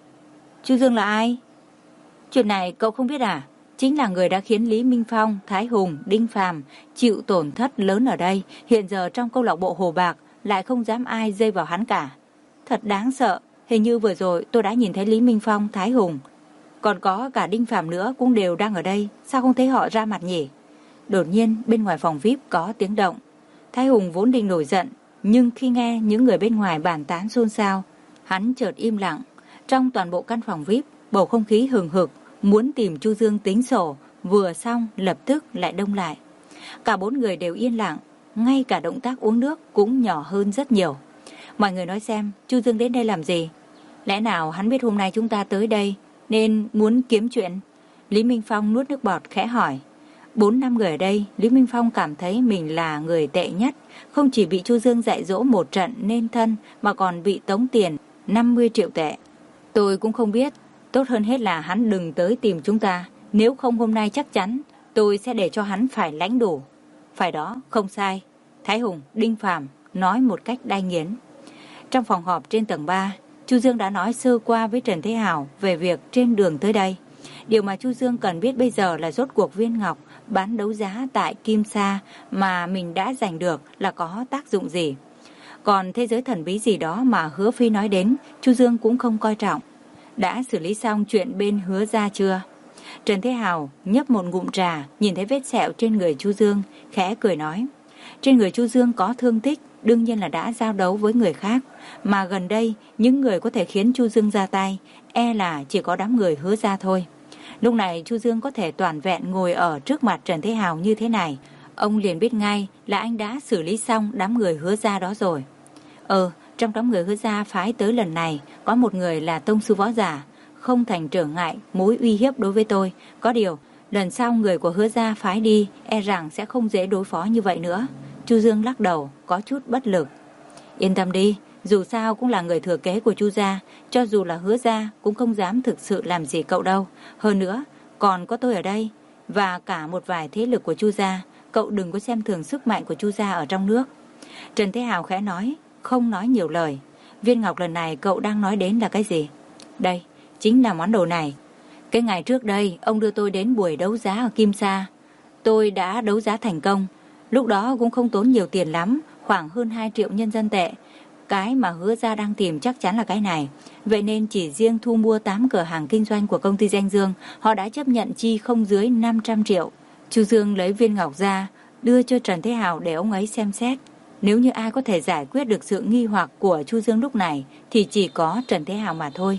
Chu Dương là ai? Chuyện này cậu không biết à? Chính là người đã khiến Lý Minh Phong, Thái Hùng, Đinh Phàm chịu tổn thất lớn ở đây. Hiện giờ trong câu lạc bộ Hồ Bạc lại không dám ai dây vào hắn cả. Thật đáng sợ. Hình như vừa rồi tôi đã nhìn thấy Lý Minh Phong, Thái Hùng, còn có cả Đinh Phàm nữa cũng đều đang ở đây. Sao không thấy họ ra mặt nhỉ? Đột nhiên bên ngoài phòng vi ai pi có tiếng động. Thái Hùng vốn định nổi giận, nhưng khi nghe những người bên ngoài bàn tán xôn xao, hắn chợt im lặng. Trong toàn bộ căn phòng vi ai pi, bầu không khí hừng hực, muốn tìm Chu Dương tính sổ, vừa xong lập tức lại đông lại. Cả bốn người đều yên lặng, ngay cả động tác uống nước cũng nhỏ hơn rất nhiều. Mọi người nói xem, Chu Dương đến đây làm gì? Lẽ nào hắn biết hôm nay chúng ta tới đây nên muốn kiếm chuyện? Lý Minh Phong nuốt nước bọt khẽ hỏi. Bốn năm người ở đây, Lý Minh Phong cảm thấy mình là người tệ nhất. Không chỉ bị Chu Dương dạy dỗ một trận nên thân, mà còn bị tống tiền năm mươi triệu tệ. Tôi cũng không biết. Tốt hơn hết là hắn đừng tới tìm chúng ta. Nếu không hôm nay chắc chắn tôi sẽ để cho hắn phải lãnh đủ. Phải đó, không sai. Thái Hùng, Đinh Phàm nói một cách đai nghiến. Trong phòng họp trên tầng ba, Chu Dương đã nói sơ qua với Trần Thế Hào về việc trên đường tới đây. Điều mà Chu Dương cần biết bây giờ là rốt cuộc viên ngọc bán đấu giá tại Kim Sa mà mình đã giành được là có tác dụng gì. Còn thế giới thần bí gì đó mà Hứa Phi nói đến, Chu Dương cũng không coi trọng. Đã xử lý xong chuyện bên Hứa gia chưa? Trần Thế Hào nhấp một ngụm trà, nhìn thấy vết sẹo trên người Chu Dương, khẽ cười nói. Trên người Chu Dương có thương tích, đương nhiên là đã giao đấu với người khác. Mà gần đây, những người có thể khiến Chu Dương ra tay, e là chỉ có đám người Hứa gia thôi. Lúc này Chu Dương có thể toàn vẹn ngồi ở trước mặt Trần Thế Hào như thế này, ông liền biết ngay là anh đã xử lý xong đám người Hứa gia đó rồi. Ờ, trong đám người Hứa gia phái tới lần này, có một người là tông sư võ giả, không thành trở ngại, mối uy hiếp đối với tôi. Có điều, lần sau người của Hứa gia phái đi, e rằng sẽ không dễ đối phó như vậy nữa. Chu Dương lắc đầu, có chút bất lực. Yên tâm đi, dù sao cũng là người thừa kế của Chu gia, cho dù là Hứa gia cũng không dám thực sự làm gì cậu đâu. Hơn nữa, còn có tôi ở đây, và cả một vài thế lực của Chu gia, cậu đừng có xem thường sức mạnh của Chu gia ở trong nước. Trần Thế Hào khẽ nói, không nói nhiều lời. Viên ngọc lần này cậu đang nói đến là cái gì? Đây, chính là món đồ này. Cái ngày trước đây, ông đưa tôi đến buổi đấu giá ở Kim Sa. Tôi đã đấu giá thành công. Lúc đó cũng không tốn nhiều tiền lắm, khoảng hơn hai triệu nhân dân tệ. Cái mà Hứa gia đang tìm chắc chắn là cái này. Vậy nên chỉ riêng thu mua tám cửa hàng kinh doanh của công ty Danh Dương, họ đã chấp nhận chi không dưới năm trăm triệu. Chu Dương lấy viên ngọc ra, đưa cho Trần Thế Hào để ông ấy xem xét. Nếu như ai có thể giải quyết được sự nghi hoặc của Chu Dương lúc này, thì chỉ có Trần Thế Hào mà thôi.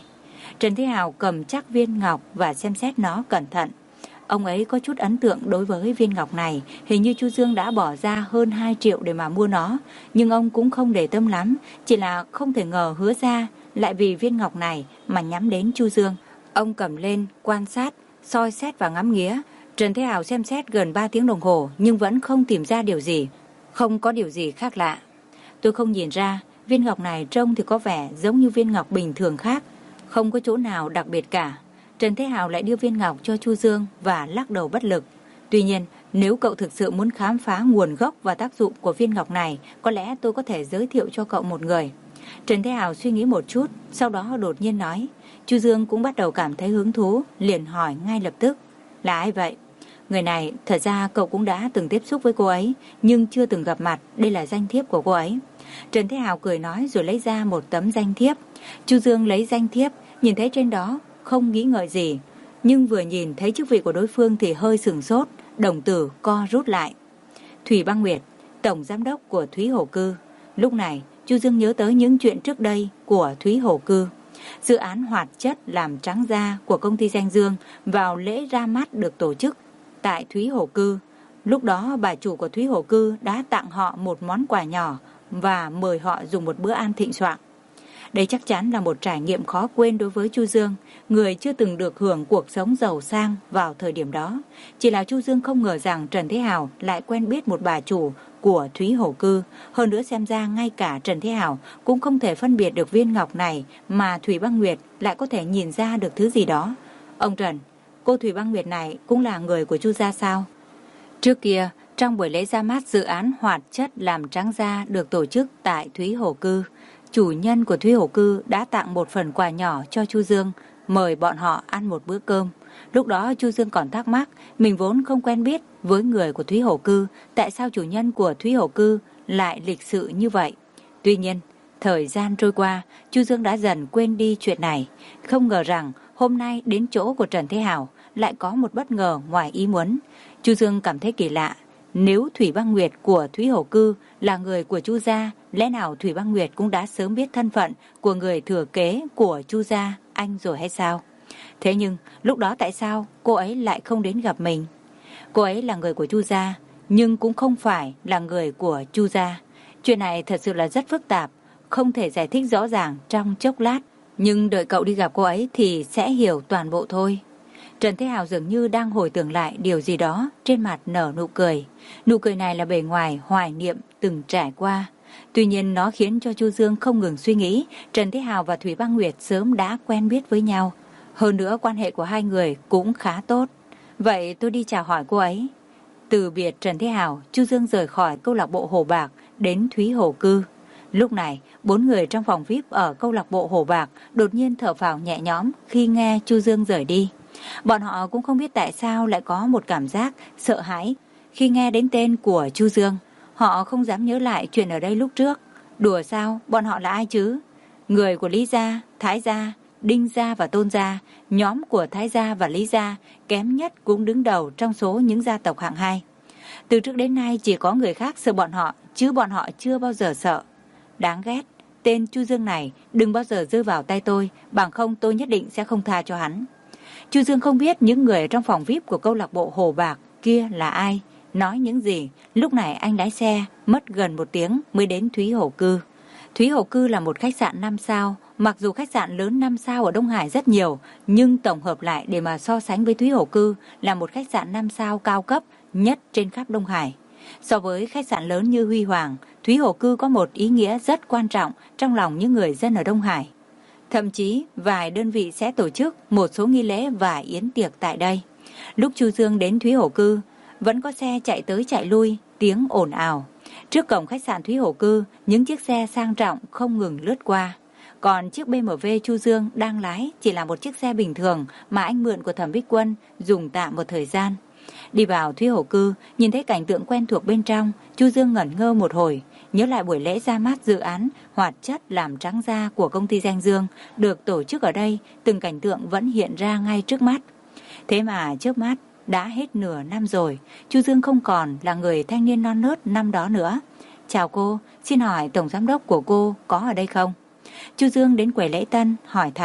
Trần Thế Hào cầm chắc viên ngọc và xem xét nó cẩn thận. Ông ấy có chút ấn tượng đối với viên ngọc này, hình như Chu Dương đã bỏ ra hơn hai triệu để mà mua nó, nhưng ông cũng không để tâm lắm, chỉ là không thể ngờ Hứa gia lại vì viên ngọc này mà nhắm đến Chu Dương. Ông cầm lên, quan sát, soi xét và ngắm nghía. Trần Thế Hào xem xét gần ba tiếng đồng hồ nhưng vẫn không tìm ra điều gì, không có điều gì khác lạ. Tôi không nhìn ra, viên ngọc này trông thì có vẻ giống như viên ngọc bình thường khác, không có chỗ nào đặc biệt cả. Trần Thế Hào lại đưa viên ngọc cho Chu Dương và lắc đầu bất lực. Tuy nhiên, nếu cậu thực sự muốn khám phá nguồn gốc và tác dụng của viên ngọc này, có lẽ tôi có thể giới thiệu cho cậu một người. Trần Thế Hào suy nghĩ một chút, sau đó đột nhiên nói. Chu Dương cũng bắt đầu cảm thấy hứng thú, liền hỏi ngay lập tức. Là ai vậy? Người này, thật ra cậu cũng đã từng tiếp xúc với cô ấy, nhưng chưa từng gặp mặt, đây là danh thiếp của cô ấy. Trần Thế Hào cười nói rồi lấy ra một tấm danh thiếp. Chu Dương lấy danh thiếp, nhìn thấy trên đó, không nghĩ ngợi gì, nhưng vừa nhìn thấy chức vị của đối phương thì hơi sửng sốt, đồng tử co rút lại. Thủy Băng Nguyệt, tổng giám đốc của Thúy Hổ Cư. Lúc này, Chu Dương nhớ tới những chuyện trước đây của Thúy Hổ Cư. Dự án hoạt chất làm trắng da của công ty Danh Dương vào lễ ra mắt được tổ chức tại Thúy Hổ Cư. Lúc đó bà chủ của Thúy Hổ Cư đã tặng họ một món quà nhỏ và mời họ dùng một bữa ăn thịnh soạn. Đây chắc chắn là một trải nghiệm khó quên đối với Chu Dương, người chưa từng được hưởng cuộc sống giàu sang vào thời điểm đó. Chỉ là Chu Dương không ngờ rằng Trần Thế Hào lại quen biết một bà chủ của Thúy Hổ Cư. Hơn nữa xem ra ngay cả Trần Thế Hào cũng không thể phân biệt được viên ngọc này mà Thủy Băng Nguyệt lại có thể nhìn ra được thứ gì đó. Ông Trần, cô Thủy Băng Nguyệt này cũng là người của Chu gia sao? Trước kia, trong buổi lễ ra mắt dự án hoạt chất làm trắng da được tổ chức tại Thúy Hổ Cư, chủ nhân của Thúy Hổ Cư đã tặng một phần quà nhỏ cho Chu Dương, mời bọn họ ăn một bữa cơm. Lúc đó Chu Dương còn thắc mắc, mình vốn không quen biết với người của Thúy Hổ Cư, tại sao chủ nhân của Thúy Hổ Cư lại lịch sự như vậy. Tuy nhiên, thời gian trôi qua, Chu Dương đã dần quên đi chuyện này. Không ngờ rằng hôm nay đến chỗ của Trần Thế Hào lại có một bất ngờ ngoài ý muốn. Chu Dương cảm thấy kỳ lạ. Nếu Thủy Băng Nguyệt của Thúy Hổ Cư là người của Chu gia, lẽ nào Thủy Băng Nguyệt cũng đã sớm biết thân phận của người thừa kế của Chu gia anh rồi hay sao? Thế nhưng lúc đó tại sao cô ấy lại không đến gặp mình? Cô ấy là người của Chu gia, nhưng cũng không phải là người của Chu gia. Chuyện này thật sự là rất phức tạp, không thể giải thích rõ ràng trong chốc lát. Nhưng đợi cậu đi gặp cô ấy thì sẽ hiểu toàn bộ thôi. Trần Thế Hào dường như đang hồi tưởng lại điều gì đó, trên mặt nở nụ cười. Nụ cười này là bề ngoài hoài niệm từng trải qua. Tuy nhiên nó khiến cho Chu Dương không ngừng suy nghĩ Trần Thế Hào và Thủy Băng Nguyệt sớm đã quen biết với nhau. Hơn nữa quan hệ của hai người cũng khá tốt. Vậy tôi đi chào hỏi cô ấy. Từ biệt Trần Thế Hào, Chu Dương rời khỏi câu lạc bộ Hồ Bạc đến Thúy Hổ Cư. Lúc này, bốn người trong phòng vi ai pi ở câu lạc bộ Hồ Bạc đột nhiên thở phào nhẹ nhõm khi nghe Chu Dương rời đi. Bọn họ cũng không biết tại sao lại có một cảm giác sợ hãi khi nghe đến tên của Chu Dương. Họ không dám nhớ lại chuyện ở đây lúc trước. Đùa sao, bọn họ là ai chứ? Người của Lý gia, Thái gia, Đinh gia và Tôn gia, nhóm của Thái gia và Lý gia kém nhất cũng đứng đầu trong số những gia tộc hạng hai. Từ trước đến nay chỉ có người khác sợ bọn họ, chứ bọn họ chưa bao giờ sợ. Đáng ghét, tên Chu Dương này đừng bao giờ rơi vào tay tôi, bằng không tôi nhất định sẽ không tha cho hắn. Chu Dương không biết những người trong phòng vi ai pi của câu lạc bộ Hồ Bạc kia là ai, nói những gì. Lúc này anh lái xe mất gần một tiếng mới đến Thúy Hổ Cư. Thúy Hổ Cư là một khách sạn năm sao. Mặc dù khách sạn lớn năm sao ở Đông Hải rất nhiều, nhưng tổng hợp lại để mà so sánh với Thúy Hổ Cư là một khách sạn năm sao cao cấp nhất trên khắp Đông Hải. So với khách sạn lớn như Huy Hoàng, Thúy Hổ Cư có một ý nghĩa rất quan trọng trong lòng những người dân ở Đông Hải. Thậm chí vài đơn vị sẽ tổ chức một số nghi lễ và yến tiệc tại đây. Lúc Chu Dương đến Thúy Hổ Cư, vẫn có xe chạy tới chạy lui, tiếng ồn ào. Trước cổng khách sạn Thúy Hổ Cư, những chiếc xe sang trọng không ngừng lướt qua. Còn chiếc bê em vê Chu Dương đang lái chỉ là một chiếc xe bình thường mà anh mượn của Thẩm Bích Quân dùng tạm một thời gian. Đi vào Thúy Hổ Cư, nhìn thấy cảnh tượng quen thuộc bên trong, Chu Dương ngẩn ngơ một hồi, nhớ lại buổi lễ ra mắt dự án hoạt chất làm trắng da của công ty Danh Dương được tổ chức ở đây, từng cảnh tượng vẫn hiện ra ngay trước mắt. Thế mà trước mắt đã hết nửa năm rồi, Chu Dương không còn là người thanh niên non nớt năm đó nữa. Chào cô, xin hỏi tổng giám đốc của cô có ở đây không? Chu Dương đến quầy lễ tân hỏi thẳng.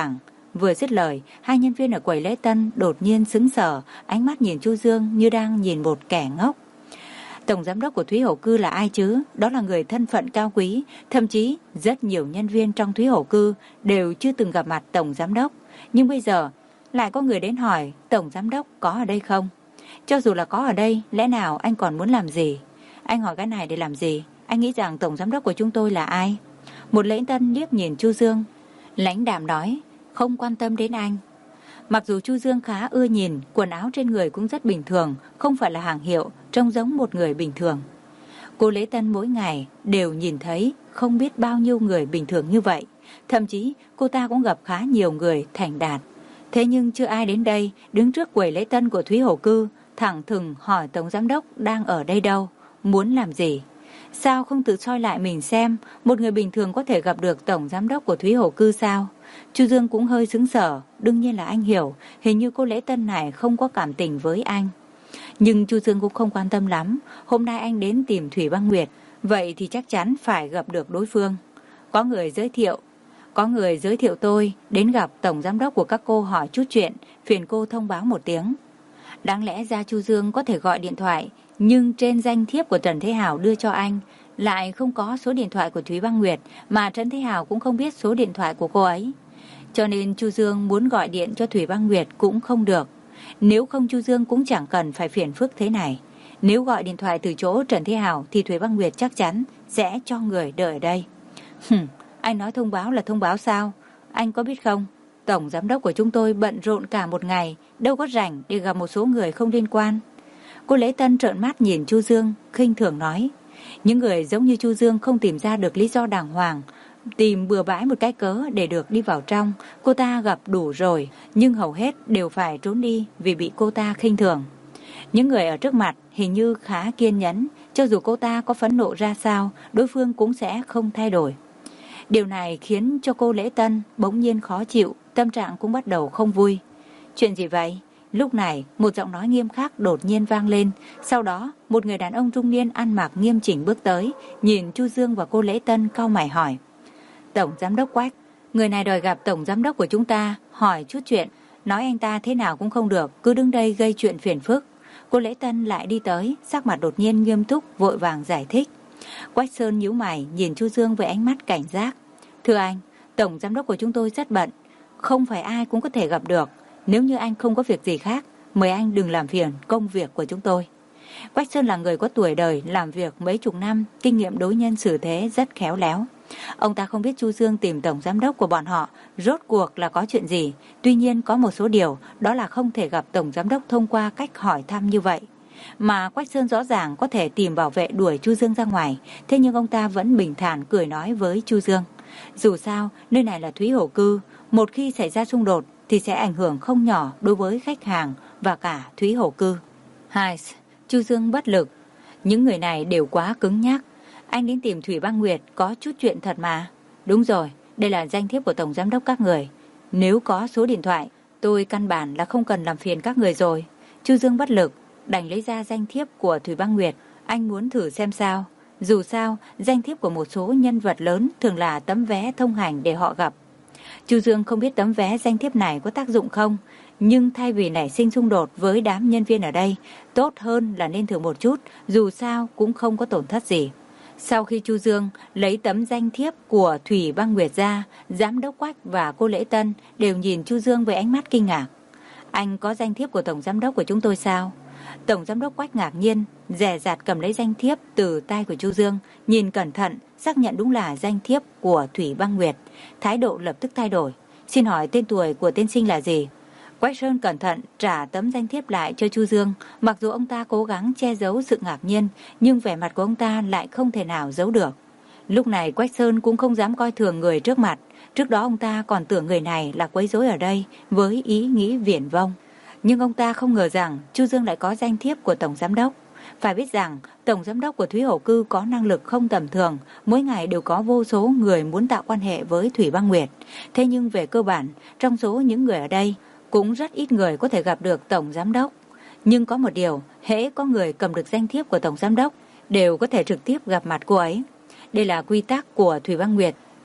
Vừa dứt lời, hai nhân viên ở quầy lễ tân đột nhiên sững sờ, ánh mắt nhìn Chu Dương như đang nhìn một kẻ ngốc. Tổng giám đốc của Thúy Hổ Cư là ai chứ? Đó là người thân phận cao quý, thậm chí rất nhiều nhân viên trong Thúy Hổ Cư đều chưa từng gặp mặt tổng giám đốc. Nhưng bây giờ lại có người đến hỏi tổng giám đốc có ở đây không? Cho dù là có ở đây, lẽ nào anh còn muốn làm gì? Anh hỏi cái này để làm gì? Anh nghĩ rằng tổng giám đốc của chúng tôi là ai? Một lễ tân liếc nhìn Chu Dương, lãnh đạm nói, không quan tâm đến anh. Mặc dù Chu Dương khá ưa nhìn, quần áo trên người cũng rất bình thường, không phải là hàng hiệu, trông giống một người bình thường. Cô lễ tân mỗi ngày đều nhìn thấy không biết bao nhiêu người bình thường như vậy. Thậm chí cô ta cũng gặp khá nhiều người thành đạt. Thế nhưng chưa ai đến đây, đứng trước quầy lễ tân của Thúy Hổ Cư, thẳng thừng hỏi tổng giám đốc đang ở đây đâu, muốn làm gì. Sao không tự soi lại mình xem, một người bình thường có thể gặp được tổng giám đốc của Thúy Hổ Cư sao? Chu Dương cũng hơi sững sờ, đương nhiên là anh hiểu, hình như cô lễ tân này không có cảm tình với anh. Nhưng Chu Dương cũng không quan tâm lắm, hôm nay anh đến tìm Thủy Băng Nguyệt, vậy thì chắc chắn phải gặp được đối phương. Có người giới thiệu, có người giới thiệu tôi đến gặp tổng giám đốc của các cô hỏi chút chuyện, phiền cô thông báo một tiếng. Đáng lẽ ra Chu Dương có thể gọi điện thoại, nhưng trên danh thiếp của Trần Thế Hào đưa cho anh lại không có số điện thoại của Thúy Băng Nguyệt, mà Trần Thế Hào cũng không biết số điện thoại của cô ấy. Cho nên Chu Dương muốn gọi điện cho Thủy Băng Nguyệt cũng không được. Nếu không Chu Dương cũng chẳng cần phải phiền phức thế này. Nếu gọi điện thoại từ chỗ Trần Thế Hào thì Thủy Băng Nguyệt chắc chắn sẽ cho người đợi ở đây. Hừm, anh nói thông báo là thông báo sao? Anh có biết không? Tổng giám đốc của chúng tôi bận rộn cả một ngày, đâu có rảnh để gặp một số người không liên quan. Cô lễ tân trợn mắt nhìn Chu Dương, khinh thường nói. Những người giống như Chu Dương không tìm ra được lý do đàng hoàng, tìm bừa bãi một cái cớ để được đi vào trong. Cô ta gặp đủ rồi, nhưng hầu hết đều phải trốn đi vì bị cô ta khinh thường. Những người ở trước mặt hình như khá kiên nhẫn, cho dù cô ta có phẫn nộ ra sao, đối phương cũng sẽ không thay đổi. Điều này khiến cho cô lễ tân bỗng nhiên khó chịu, tâm trạng cũng bắt đầu không vui. Chuyện gì vậy? Lúc này, một giọng nói nghiêm khắc đột nhiên vang lên. Sau đó, một người đàn ông trung niên ăn mặc nghiêm chỉnh bước tới, nhìn Chu Dương và cô lễ tân cau mày hỏi. Tổng giám đốc Quách, người này đòi gặp tổng giám đốc của chúng ta, hỏi chút chuyện. Nói anh ta thế nào cũng không được, cứ đứng đây gây chuyện phiền phức. Cô lễ tân lại đi tới, sắc mặt đột nhiên nghiêm túc, vội vàng giải thích. Quách Sơn nhíu mày, nhìn Chu Dương với ánh mắt cảnh giác. Thưa anh, tổng giám đốc của chúng tôi rất bận, không phải ai cũng có thể gặp được. Nếu như anh không có việc gì khác, mời anh đừng làm phiền công việc của chúng tôi. Quách Sơn là người có tuổi đời, làm việc mấy chục năm, kinh nghiệm đối nhân xử thế rất khéo léo. Ông ta không biết Chu Dương tìm tổng giám đốc của bọn họ rốt cuộc là có chuyện gì. Tuy nhiên có một số điều, đó là không thể gặp tổng giám đốc thông qua cách hỏi thăm như vậy. Mà Quách Sơn rõ ràng có thể tìm bảo vệ đuổi Chu Dương ra ngoài, thế nhưng ông ta vẫn bình thản cười nói với Chu Dương. Dù sao, nơi này là Thúy Hổ Cư, một khi xảy ra xung đột thì sẽ ảnh hưởng không nhỏ đối với khách hàng và cả Thúy Hổ Cư. Hai, Chu Dương bất lực. Những người này đều quá cứng nhắc. Anh đến tìm Thủy Băng Nguyệt có chút chuyện thật mà. Đúng rồi, đây là danh thiếp của tổng giám đốc các người. Nếu có số điện thoại, tôi căn bản là không cần làm phiền các người rồi. Chu Dương bất lực, đành lấy ra danh thiếp của Thủy Băng Nguyệt. Anh muốn thử xem sao. Dù sao, danh thiếp của một số nhân vật lớn thường là tấm vé thông hành để họ gặp. Chu Dương không biết tấm vé danh thiếp này có tác dụng không, nhưng thay vì nảy sinh xung đột với đám nhân viên ở đây, tốt hơn là nên thử một chút, dù sao cũng không có tổn thất gì. Sau khi Chu Dương lấy tấm danh thiếp của Thủy Băng Nguyệt ra, giám đốc Quách và cô lễ tân đều nhìn Chu Dương với ánh mắt kinh ngạc. Anh có danh thiếp của tổng giám đốc của chúng tôi sao? Tổng giám đốc Quách ngạc nhiên, dè dặt cầm lấy danh thiếp từ tay của Chu Dương, nhìn cẩn thận, xác nhận đúng là danh thiếp của Thủy Băng Nguyệt. Thái độ lập tức thay đổi. Xin hỏi tên tuổi của tiên sinh là gì? Quách Sơn cẩn thận trả tấm danh thiếp lại cho Chu Dương. Mặc dù ông ta cố gắng che giấu sự ngạc nhiên, nhưng vẻ mặt của ông ta lại không thể nào giấu được. Lúc này Quách Sơn cũng không dám coi thường người trước mặt. Trước đó ông ta còn tưởng người này là quấy rối ở đây với ý nghĩ viển vông. Nhưng ông ta không ngờ rằng Chu Dương lại có danh thiếp của tổng giám đốc. Phải biết rằng tổng giám đốc của Thúy Hổ Cư có năng lực không tầm thường, mỗi ngày đều có vô số người muốn tạo quan hệ với Thủy Băng Nguyệt. Thế nhưng về cơ bản, trong số những người ở đây, cũng rất ít người có thể gặp được tổng giám đốc. Nhưng có một điều, hễ có người cầm được danh thiếp của tổng giám đốc, đều có thể trực tiếp gặp mặt cô ấy. Đây là quy tắc của Thủy Băng Nguyệt.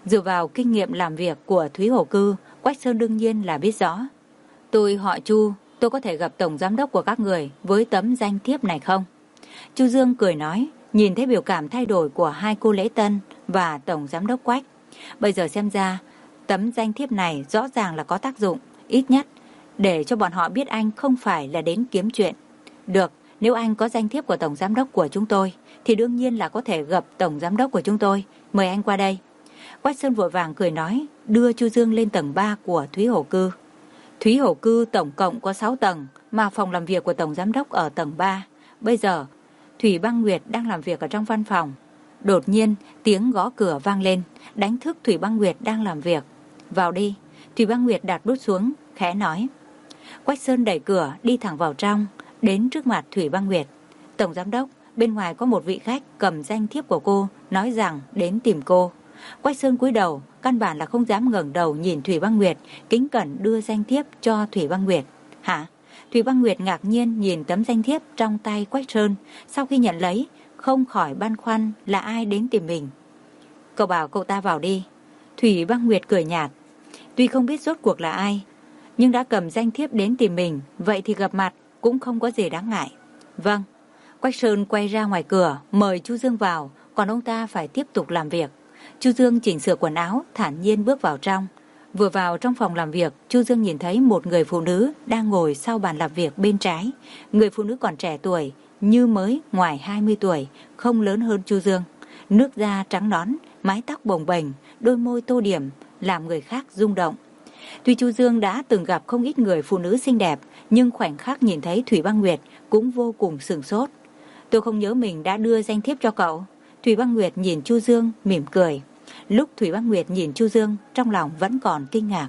Dựa vào kinh nghiệm làm việc của Thúy Hổ Cư, Quách Sơn đương nhiên là biết rõ. Tôi họ Chu, tôi có thể gặp tổng giám đốc của các người với tấm danh thiếp này không? Chu Dương cười nói, nhìn thấy biểu cảm thay đổi của hai cô lễ tân và tổng giám đốc Quách. Bây giờ xem ra, tấm danh thiếp này rõ ràng là có tác dụng, ít nhất để cho bọn họ biết anh không phải là đến kiếm chuyện. Được, nếu anh có danh thiếp của tổng giám đốc của chúng tôi, thì đương nhiên là có thể gặp tổng giám đốc của chúng tôi. Mời anh qua đây. Quách Sơn vội vàng cười nói, đưa Chu Dương lên tầng ba của Thúy Hổ Cư. Thúy Hổ Cư tổng cộng có sáu tầng, mà phòng làm việc của tổng giám đốc ở tầng ba. Bây giờ, Thủy Băng Nguyệt đang làm việc ở trong văn phòng. Đột nhiên, tiếng gõ cửa vang lên, đánh thức Thủy Băng Nguyệt đang làm việc. Vào đi. Thủy Băng Nguyệt đặt bút xuống, khẽ nói. Quách Sơn đẩy cửa, đi thẳng vào trong, đến trước mặt Thủy Băng Nguyệt. Tổng giám đốc, bên ngoài có một vị khách cầm danh thiếp của cô, nói rằng đến tìm cô. Quách Sơn cúi đầu, căn bản là không dám ngẩng đầu nhìn Thủy Băng Nguyệt, kính cẩn đưa danh thiếp cho Thủy Băng Nguyệt. Hả? Thủy Băng Nguyệt ngạc nhiên nhìn tấm danh thiếp trong tay Quách Sơn, sau khi nhận lấy, không khỏi băn khoăn là ai đến tìm mình. Cậu bảo cậu ta vào đi. Thủy Băng Nguyệt cười nhạt. Tuy không biết rốt cuộc là ai, nhưng đã cầm danh thiếp đến tìm mình, vậy thì gặp mặt cũng không có gì đáng ngại. Vâng. Quách Sơn quay ra ngoài cửa, mời Chu Dương vào, còn ông ta phải tiếp tục làm việc. Chu Dương chỉnh sửa quần áo, thản nhiên bước vào trong. Vừa vào trong phòng làm việc, Chu Dương nhìn thấy một người phụ nữ đang ngồi sau bàn làm việc bên trái. Người phụ nữ còn trẻ tuổi, như mới ngoài hai mươi tuổi, không lớn hơn Chu Dương. Nước da trắng nõn, mái tóc bồng bềnh, đôi môi tô điểm, làm người khác rung động. Tuy Chu Dương đã từng gặp không ít người phụ nữ xinh đẹp, nhưng khoảnh khắc nhìn thấy Thủy Băng Nguyệt cũng vô cùng sửng sốt. Tôi không nhớ mình đã đưa danh thiếp cho cậu. Thủy Băng Nguyệt nhìn Chu Dương mỉm cười. Lúc Thủy Băng Nguyệt nhìn Chu Dương, trong lòng vẫn còn kinh ngạc.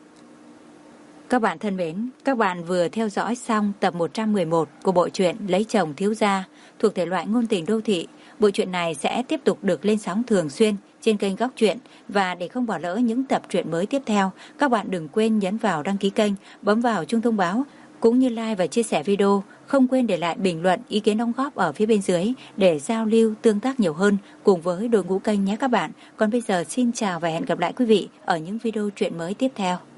Các bạn thân mến, các bạn vừa theo dõi xong tập một trăm mười một của bộ truyện Lấy Chồng Thiếu Gia thuộc thể loại ngôn tình đô thị. Bộ truyện này sẽ tiếp tục được lên sóng thường xuyên trên kênh Góc Truyện, và để không bỏ lỡ những tập truyện mới tiếp theo, các bạn đừng quên nhấn vào đăng ký kênh, bấm vào chuông thông báo, cũng như like và chia sẻ video. Không quên để lại bình luận, ý kiến đóng góp ở phía bên dưới để giao lưu, tương tác nhiều hơn cùng với đội ngũ kênh nhé các bạn. Còn bây giờ xin chào và hẹn gặp lại quý vị ở những video truyện mới tiếp theo.